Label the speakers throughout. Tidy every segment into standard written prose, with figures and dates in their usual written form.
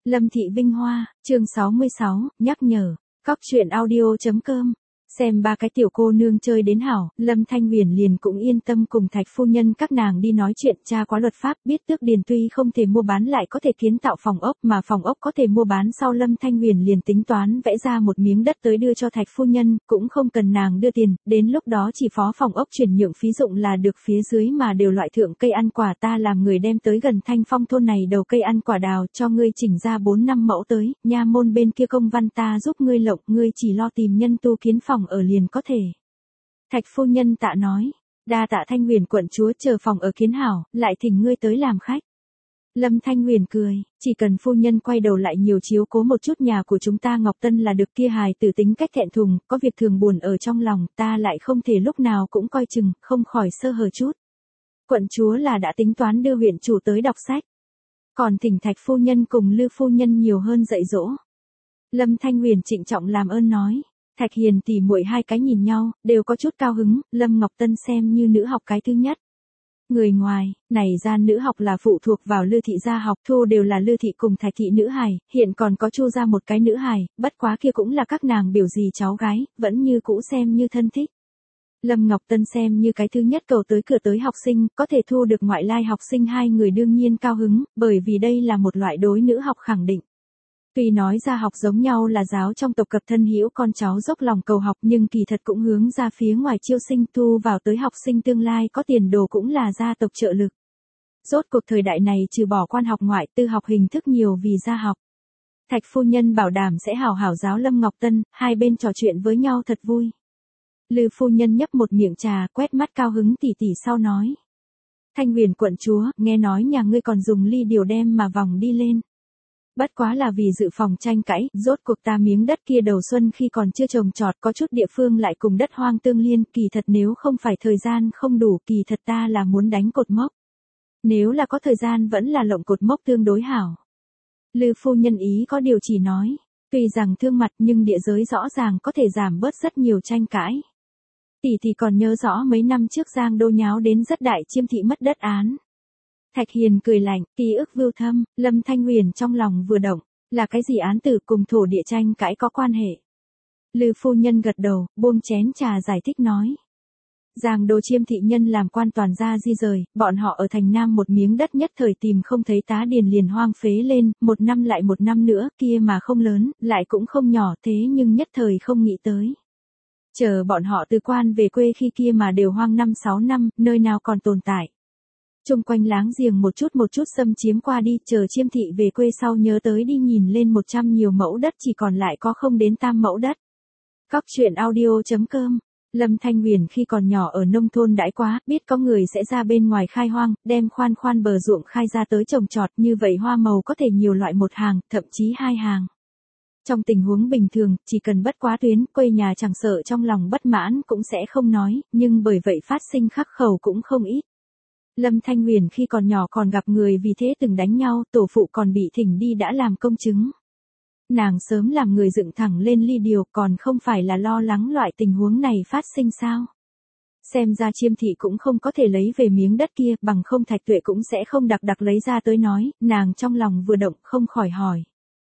Speaker 1: Lâm Thị Vinh Hoa, chương 66, nhắc nhở, Cóc truyện audio.com. Xem ba cái tiểu cô nương chơi đến hảo, Lâm Thanh Huyền liền cũng yên tâm cùng Thạch phu nhân các nàng đi nói chuyện. Cha quá luật pháp, biết tước điền tuy không thể mua bán lại có thể kiến tạo phòng ốc, mà phòng ốc có thể mua bán sau. Lâm Thanh Huyền liền tính toán vẽ ra một miếng đất tới đưa cho Thạch phu nhân, cũng không cần nàng đưa tiền, đến lúc đó chỉ phó phòng ốc chuyển nhượng phí dụng là được. Phía dưới mà đều loại thượng cây ăn quả, ta làm người đem tới gần Thanh Phong thôn này đầu cây ăn quả đào cho ngươi chỉnh ra 4-5 mẫu tới, nha môn bên kia công văn ta giúp ngươi lộng, ngươi chỉ lo tìm nhân tu kiến phòng ở liền có thể. Thạch phu nhân tạ nói, đa tạ Thanh Huyền quận chúa, chờ phòng ở kiến hảo, lại thỉnh ngươi tới làm khách. Lâm Thanh Huyền cười, chỉ cần phu nhân quay đầu lại nhiều chiếu cố một chút nhà của chúng ta Ngọc Tân là được. Kia hài tử tính cách thẹn thùng, có việc thường buồn ở trong lòng, ta lại không thể lúc nào cũng coi chừng, không khỏi sơ hở chút. Quận chúa là đã tính toán đưa huyện chủ tới đọc sách, còn thỉnh Thạch phu nhân cùng Lư phu nhân nhiều hơn dạy dỗ. Lâm Thanh Huyền trịnh trọng làm ơn nói. Thạch Hiền tỉ muội hai cái nhìn nhau, đều có chút cao hứng. Lâm Ngọc Tân xem như nữ học cái thứ nhất. Người ngoài, này gian nữ học là phụ thuộc vào Lư thị gia học, thu đều là Lư thị cùng Thạch thị nữ hài, hiện còn có Chu ra một cái nữ hài, bất quá kia cũng là các nàng biểu gì cháu gái, vẫn như cũ xem như thân thích. Lâm Ngọc Tân xem như cái thứ nhất cầu tới cửa tới học sinh, có thể thu được ngoại lai học sinh, hai người đương nhiên cao hứng, bởi vì đây là một loại đối nữ học khẳng định. Tuy nói ra học giống nhau là giáo trong tộc cập thân hữu con cháu dốc lòng cầu học, nhưng kỳ thật cũng hướng ra phía ngoài chiêu sinh, thu vào tới học sinh tương lai có tiền đồ cũng là gia tộc trợ lực. Rốt cuộc thời đại này trừ bỏ quan học ngoại, tư học hình thức nhiều vì gia học. Thạch phu nhân bảo đảm sẽ hảo hảo giáo Lâm Ngọc Tân, hai bên trò chuyện với nhau thật vui. Lư phu nhân nhấp một miệng trà, quét mắt cao hứng tỉ tỉ sau nói. Thanh Huyền quận chúa, nghe nói nhà ngươi còn dùng ly điều đem mà vòng đi lên. Bất quá là vì dự phòng tranh cãi, rốt cuộc ta miếng đất kia đầu xuân khi còn chưa trồng trọt, có chút địa phương lại cùng đất hoang tương liên, kỳ thật nếu không phải thời gian không đủ, kỳ thật ta là muốn đánh cột mốc. Nếu là có thời gian vẫn là lộng cột mốc tương đối hảo. Lư phu nhân ý có điều chỉ nói, tuy rằng thương mặt nhưng địa giới rõ ràng có thể giảm bớt rất nhiều tranh cãi. Tỷ tỷ còn nhớ rõ mấy năm trước Giang Đô nháo đến rất đại Chiêm thị mất đất án. Thạch Hiền cười lạnh, ký ức vưu thâm. Lâm Thanh Huyền trong lòng vừa động, là cái gì án tử cùng thổ địa tranh cãi có quan hệ. Lư phu nhân gật đầu, buông chén trà giải thích nói. Giang Đô Chiêm thị nhân làm quan toàn gia di rời, bọn họ ở thành Nam một miếng đất nhất thời tìm không thấy tá điền liền hoang phế lên, một năm lại một năm nữa, kia mà không lớn, lại cũng không nhỏ, thế nhưng nhất thời không nghĩ tới. Chờ bọn họ từ quan về quê khi kia mà đều hoang 5-6 năm, nơi nào còn tồn tại. Chung quanh láng giềng một chút xâm chiếm qua đi, chờ Chiêm thị về quê sau nhớ tới đi nhìn lên 100 nhiều mẫu đất chỉ còn lại có không đến tam mẫu đất. Cóc truyện audio.com. Lâm Thanh Huyền khi còn nhỏ ở nông thôn đãi quá, biết có người sẽ ra bên ngoài khai hoang, đem khoan bờ ruộng khai ra tới trồng trọt, như vậy hoa màu có thể nhiều loại một hàng, thậm chí hai hàng. Trong tình huống bình thường, chỉ cần bất quá tuyến, quê nhà chẳng sợ trong lòng bất mãn cũng sẽ không nói, nhưng bởi vậy phát sinh khắc khẩu cũng không ít. Lâm Thanh Huyền khi còn nhỏ còn gặp người vì thế từng đánh nhau, tổ phụ còn bị thỉnh đi đã làm công chứng. Nàng sớm làm người dựng thẳng lên ly điều, còn không phải là lo lắng loại tình huống này phát sinh sao. Xem ra Chiêm thị cũng không có thể lấy về miếng đất kia, bằng không Thạch Tuệ cũng sẽ không đặc lấy ra tới nói, nàng trong lòng vừa động không khỏi hỏi.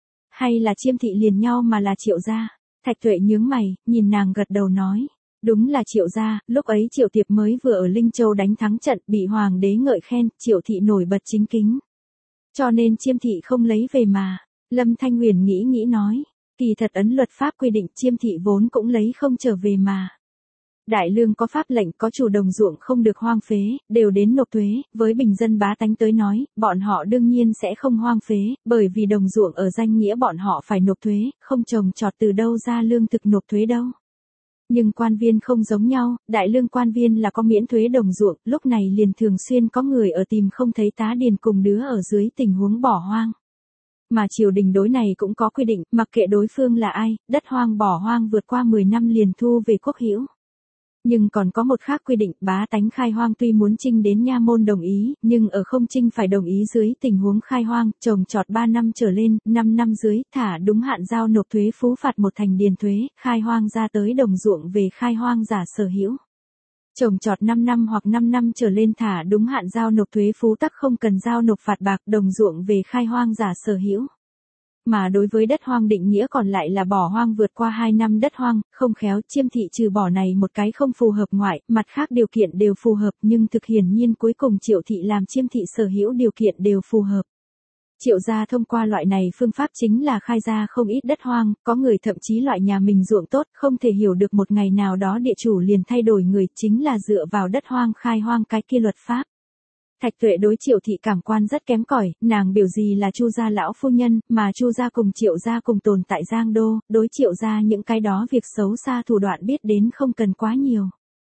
Speaker 1: Hay là Chiêm thị liền nhau mà là Triệu gia? Thạch Tuệ nhướng mày, nhìn nàng gật đầu nói. Đúng là Triệu gia, lúc ấy Triệu Tiệp mới vừa ở Linh Châu đánh thắng trận, bị hoàng đế ngợi khen, Triệu thị nổi bật chính kính. Cho nên Chiêm thị không lấy về mà. Lâm Thanh Huyền nghĩ nói, kỳ thật ấn luật pháp quy định Chiêm thị vốn cũng lấy không trở về mà. Đại lương có pháp lệnh có chủ đồng ruộng không được hoang phế, đều đến nộp thuế, với bình dân bá tánh tới nói, bọn họ đương nhiên sẽ không hoang phế, bởi vì đồng ruộng ở danh nghĩa bọn họ phải nộp thuế, không trồng trọt từ đâu ra lương thực nộp thuế đâu. Nhưng quan viên không giống nhau, đại lương quan viên là có miễn thuế đồng ruộng, lúc này liền thường xuyên có người ở tìm không thấy tá điền cùng đứa ở dưới tình huống bỏ hoang. Mà triều đình đối này cũng có quy định, mặc kệ đối phương là ai, đất hoang bỏ hoang vượt qua 10 năm liền thu về quốc hữu. Nhưng còn có một khác quy định, bá tánh khai hoang tuy muốn trinh đến nha môn đồng ý, nhưng ở không trinh phải đồng ý dưới tình huống khai hoang, trồng trọt 3 năm trở lên, 5 năm dưới, thả đúng hạn giao nộp thuế phú phạt một thành điền thuế, khai hoang ra tới đồng ruộng về khai hoang giả sở hữu. Trồng trọt 5 năm hoặc 5 năm trở lên thả đúng hạn giao nộp thuế phú tắc không cần giao nộp phạt bạc, đồng ruộng về khai hoang giả sở hữu. mà đối với đất hoang định nghĩa còn lại là bỏ hoang vượt qua 2 năm đất hoang, không khéo Chiêm thị trừ bỏ này một cái không phù hợp ngoại, mặt khác điều kiện đều phù hợp nhưng thực hiển nhiên cuối cùng Triệu thị làm Chiêm thị sở hữu điều kiện đều phù hợp. Triệu gia thông qua loại này phương pháp chính là khai ra không ít đất hoang, có người thậm chí loại nhà mình ruộng tốt, không thể hiểu được một ngày nào đó địa chủ liền thay đổi người, chính là dựa vào đất hoang khai hoang cái kia luật pháp. Thạch Tuệ đối Triệu thị cảm quan rất kém cỏi, nàng biểu gì là Chu gia lão phu nhân, mà Chu gia cùng Triệu gia cùng tồn tại Giang Đô, đối Triệu gia những cái đó việc xấu xa thủ đoạn biết đến không cần quá nhiều.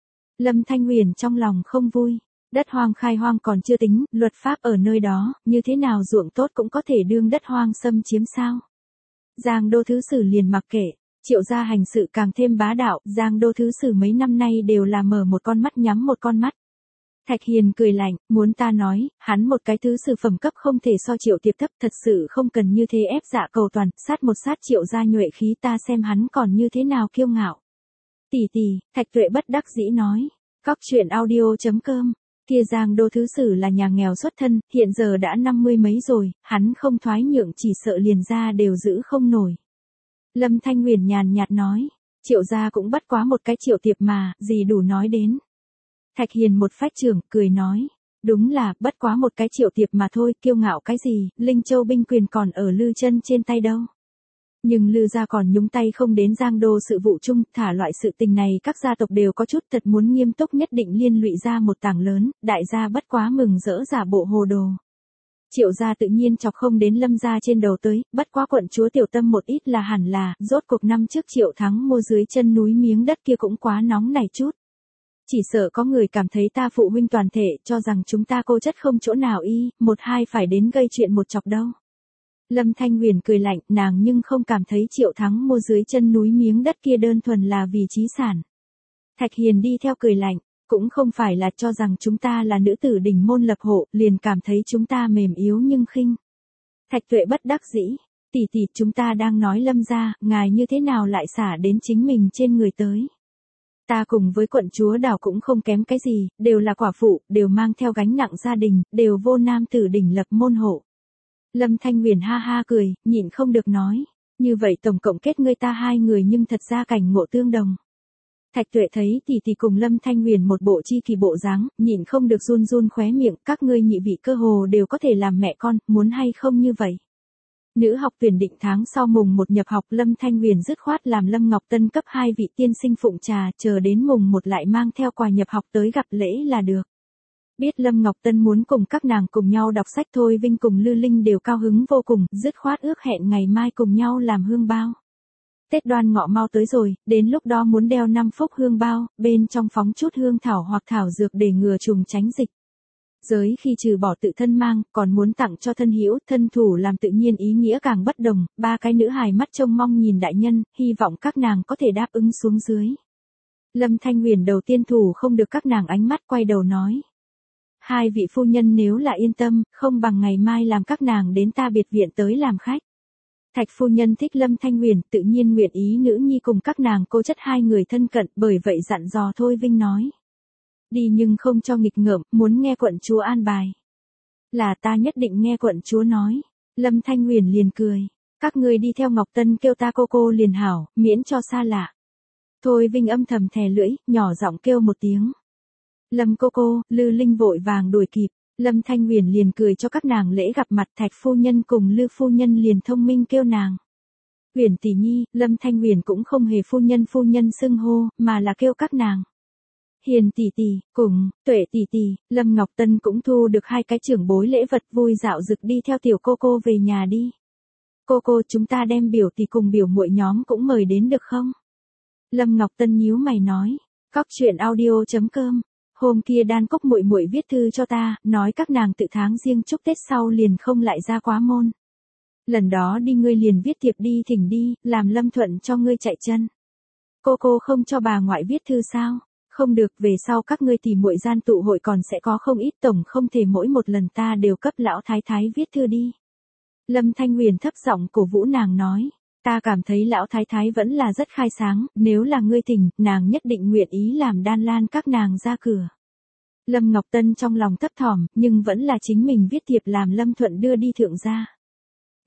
Speaker 1: Lâm Thanh Huyền trong lòng không vui. Đất hoang khai hoang còn chưa tính, luật pháp ở nơi đó, như thế nào ruộng tốt cũng có thể đương đất hoang xâm chiếm sao. Giang Đô thứ sử liền mặc kệ, Triệu gia hành sự càng thêm bá đạo, Giang Đô thứ sử mấy năm nay đều là mở một con mắt nhắm một con mắt. Thạch Hiền cười lạnh, muốn ta nói, hắn một cái thứ sử phẩm cấp không thể so Triệu Tiệp thấp, thật sự không cần như thế ép dạ cầu toàn, sát một sát Triệu gia nhuệ khí, ta xem hắn còn như thế nào kiêu ngạo. Tỷ tỷ, Thạch Tuệ bất đắc dĩ nói, Cóc truyện audio.com. Kia Giang Đô thứ sử là nhà nghèo xuất thân, hiện giờ đã 50 mấy rồi, hắn không thoái nhượng chỉ sợ liền ra đều giữ không nổi. Lâm Thanh Huyền nhàn nhạt nói, Triệu gia cũng bất quá một cái Triệu Tiệp mà, gì đủ nói đến. Thạch Hiền một phách trưởng, cười nói, đúng là, bất quá một cái Triệu Tiệp mà thôi, kiêu ngạo cái gì, Linh Châu binh quyền còn ở Lư Chân trên tay đâu. Nhưng Lư gia còn nhúng tay không đến Giang Đô sự vụ chung, thả loại sự tình này các gia tộc đều có chút thật muốn nghiêm túc nhất định liên lụy ra một tảng lớn, đại gia bất quá mừng rỡ giả bộ hồ đồ. Triệu gia tự nhiên chọc không đến Lâm gia trên đầu tới, bất quá quận chúa tiểu tâm một ít là hẳn là, rốt cuộc năm trước Triệu Thắng mua dưới chân núi miếng đất kia cũng quá nóng này chút. Chỉ sợ có người cảm thấy ta phụ huynh toàn thể cho rằng chúng ta cô chất không chỗ nào y, một hai phải đến gây chuyện một chọc đâu. Lâm Thanh Huyền cười lạnh, nàng nhưng không cảm thấy Triệu Thắng mua dưới chân núi miếng đất kia đơn thuần là vì chí sản. Thạch Hiền đi theo cười lạnh, cũng không phải là cho rằng chúng ta là nữ tử đỉnh môn lập hộ, liền cảm thấy chúng ta mềm yếu nhưng khinh. Thạch Tuệ bất đắc dĩ, tỷ tỷ chúng ta đang nói Lâm gia, ngài như thế nào lại xả đến chính mình trên người tới. Ta cùng với quận chúa đảo cũng không kém cái gì, đều là quả phụ, đều mang theo gánh nặng gia đình, đều vô nam tử đỉnh lập môn hộ. Lâm Thanh Huyền ha ha cười, nhịn không được nói, như vậy tổng cộng kết ngươi ta hai người nhưng thật ra cảnh ngộ tương đồng. Thạch Tuệ thấy tỷ tỷ cùng Lâm Thanh Huyền một bộ chi kỳ bộ dáng, nhịn không được run run khóe miệng, các ngươi nhị vị cơ hồ đều có thể làm mẹ con, muốn hay không như vậy. Nữ học tuyển định tháng sau mùng 1 nhập học, Lâm Thanh Huyền dứt khoát làm Lâm Ngọc Tân cấp 2 vị tiên sinh phụng trà, chờ đến mùng 1 lại mang theo quà nhập học tới gặp lễ là được. Biết Lâm Ngọc Tân muốn cùng các nàng cùng nhau đọc sách, Thôi Vinh cùng Lư Linh đều cao hứng vô cùng, dứt khoát ước hẹn ngày mai cùng nhau làm hương bao. Tết Đoan Ngọ mau tới rồi, đến lúc đó muốn đeo 5 phúc hương bao, bên trong phóng chút hương thảo hoặc thảo dược để ngừa trùng tránh dịch. Giới khi trừ bỏ tự thân mang, còn muốn tặng cho thân hữu, thân thủ làm tự nhiên ý nghĩa càng bất đồng, ba cái nữ hài mắt trông mong nhìn đại nhân, hy vọng các nàng có thể đáp ứng xuống dưới. Lâm Thanh Huyền đầu tiên thủ không được các nàng ánh mắt, quay đầu nói. Hai vị phu nhân nếu là yên tâm, không bằng ngày mai làm các nàng đến ta biệt viện tới làm khách. Thạch phu nhân thích Lâm Thanh Huyền, tự nhiên nguyện ý nữ nhi cùng các nàng cô chất hai người thân cận, bởi vậy dặn dò Thôi Vinh nói. Đi nhưng không cho nghịch ngợm, muốn nghe quận chúa an bài. Là ta nhất định nghe quận chúa nói. Lâm Thanh Huyền liền cười. Các ngươi đi theo Ngọc Tân kêu ta cô liền hảo, miễn cho xa lạ. Thôi Vinh âm thầm thè lưỡi, nhỏ giọng kêu một tiếng. Lâm cô, Lư Linh vội vàng đuổi kịp. Lâm Thanh Huyền liền cười cho các nàng lễ gặp mặt, Thạch phu nhân cùng Lư phu nhân liền thông minh kêu nàng. Huyền tỷ nhi, Lâm Thanh Huyền cũng không hề phu nhân xưng hô, mà là kêu các nàng. Hiền tỷ tỷ, cùng, Tuệ tỷ tỷ, Lâm Ngọc Tân cũng thu được hai cái trưởng bối lễ vật, vui dạo dực đi theo tiểu cô về nhà đi. Cô chúng ta đem biểu tỷ cùng biểu muội nhóm cũng mời đến được không? Lâm Ngọc Tân nhíu mày nói. Cóc truyện audio.com. Hôm kia Đan Cốc muội viết thư cho ta, nói các nàng tự tháng riêng chúc Tết sau liền không lại ra quá môn. Lần đó đi ngươi liền viết thiệp đi thỉnh đi, làm Lâm Thuận cho ngươi chạy chân. Cô không cho bà ngoại viết thư sao? Không được, về sau các ngươi tỉ muội gian tụ hội còn sẽ có không ít, tổng không thể mỗi một lần ta đều cấp lão thái thái viết thư đi. Lâm Thanh Huyền thấp giọng cổ vũ nàng nói. Ta cảm thấy lão thái thái vẫn là rất khai sáng, nếu là ngươi thỉnh, nàng nhất định nguyện ý làm Đan Lan các nàng ra cửa. Lâm Ngọc Tân trong lòng thấp thỏm, nhưng vẫn là chính mình viết thiệp làm Lâm Thuận đưa đi thượng gia.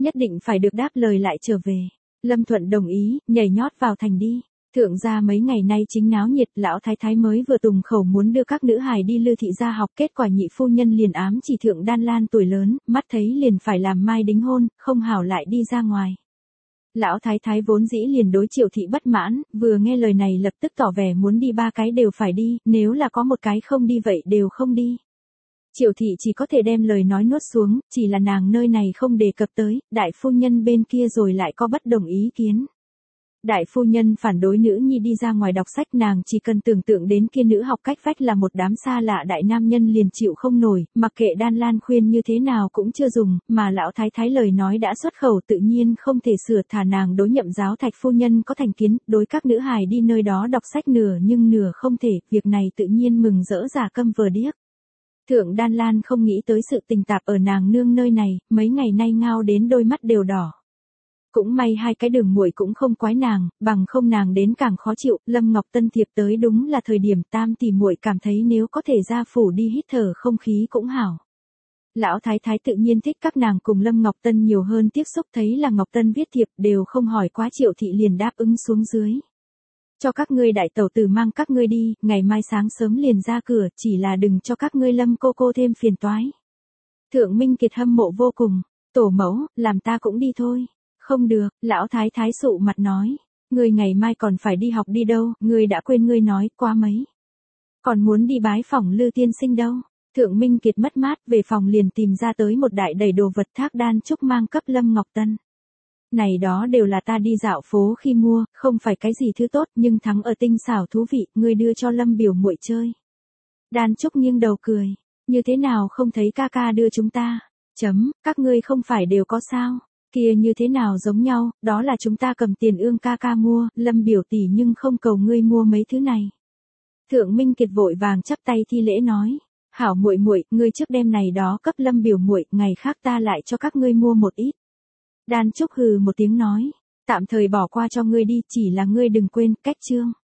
Speaker 1: nhất định phải được đáp lời lại trở về. Lâm Thuận đồng ý, nhảy nhót vào thành đi. Thượng gia mấy ngày nay chính náo nhiệt, lão thái thái mới vừa tùng khẩu muốn đưa các nữ hài đi Lư thị gia học, kết quả nhị phu nhân liền ám chỉ Thượng Đan Lan tuổi lớn, mắt thấy liền phải làm mai đính hôn, không hảo lại đi ra ngoài. Lão thái thái vốn dĩ liền đối Triệu thị bất mãn, vừa nghe lời này lập tức tỏ vẻ muốn đi ba cái đều phải đi, nếu là có một cái không đi vậy đều không đi. Triệu thị chỉ có thể đem lời nói nuốt xuống, chỉ là nàng nơi này không đề cập tới, đại phu nhân bên kia rồi lại có bất đồng ý kiến. Đại phu nhân phản đối nữ nhi đi ra ngoài đọc sách, nàng chỉ cần tưởng tượng đến kia nữ học cách vách là một đám xa lạ đại nam nhân liền chịu không nổi, mặc kệ Đan Lan khuyên như thế nào cũng chưa dùng, mà lão thái thái lời nói đã xuất khẩu tự nhiên không thể sửa, thả nàng đối nhậm giáo thạch phu nhân có thành kiến, đối các nữ hài đi nơi đó đọc sách nửa nhưng nửa không thể, việc này tự nhiên mừng rỡ giả câm vờ điếc. Thượng Đan Lan không nghĩ tới sự tình tạp ở nàng nương nơi này, mấy ngày nay ngao đến đôi mắt đều đỏ. Cũng may hai cái đường muội cũng không quái nàng, bằng không nàng đến càng khó chịu, Lâm Ngọc Tân thiệp tới đúng là thời điểm tam tỷ muội cảm thấy nếu có thể ra phủ đi hít thở không khí cũng hảo. Lão thái thái tự nhiên thích các nàng cùng Lâm Ngọc Tân nhiều hơn tiếp xúc, thấy là Ngọc Tân viết thiệp đều không hỏi quá Triệu thị liền đáp ứng xuống dưới. Cho các ngươi đại tẩu tử mang các ngươi đi, ngày mai sáng sớm liền ra cửa, chỉ là đừng cho các ngươi Lâm cô thêm phiền toái. Thượng Minh Kiệt hâm mộ vô cùng, tổ mẫu, làm ta cũng đi thôi. Không được, lão thái thái sụ mặt nói, ngươi ngày mai còn phải đi học đi đâu, ngươi đã quên ngươi nói qua mấy. Còn muốn đi bái phỏng Lư tiên sinh đâu. Thượng Minh Kiệt mất mát về phòng liền tìm ra tới một đại đầy đồ vật Thác Đan Trúc mang cấp Lâm Ngọc Tân. Này đó đều là ta đi dạo phố khi mua, không phải cái gì thứ tốt nhưng thắng ở tinh xảo thú vị, ngươi đưa cho Lâm biểu muội chơi. Đan Trúc nghiêng đầu cười, như thế nào không thấy ca ca đưa chúng ta, các ngươi không phải đều có sao. Kia như thế nào giống nhau, đó là chúng ta cầm tiền ương ca ca mua, Lâm biểu tỷ nhưng không cầu ngươi mua mấy thứ này. Thượng Minh Kiệt vội vàng chắp tay thi lễ nói, hảo muội muội, ngươi trước đem này đó cấp Lâm biểu muội, ngày khác ta lại cho các ngươi mua một ít. Đan Trúc hừ một tiếng nói, tạm thời bỏ qua cho ngươi đi, chỉ là ngươi đừng quên, cách chương.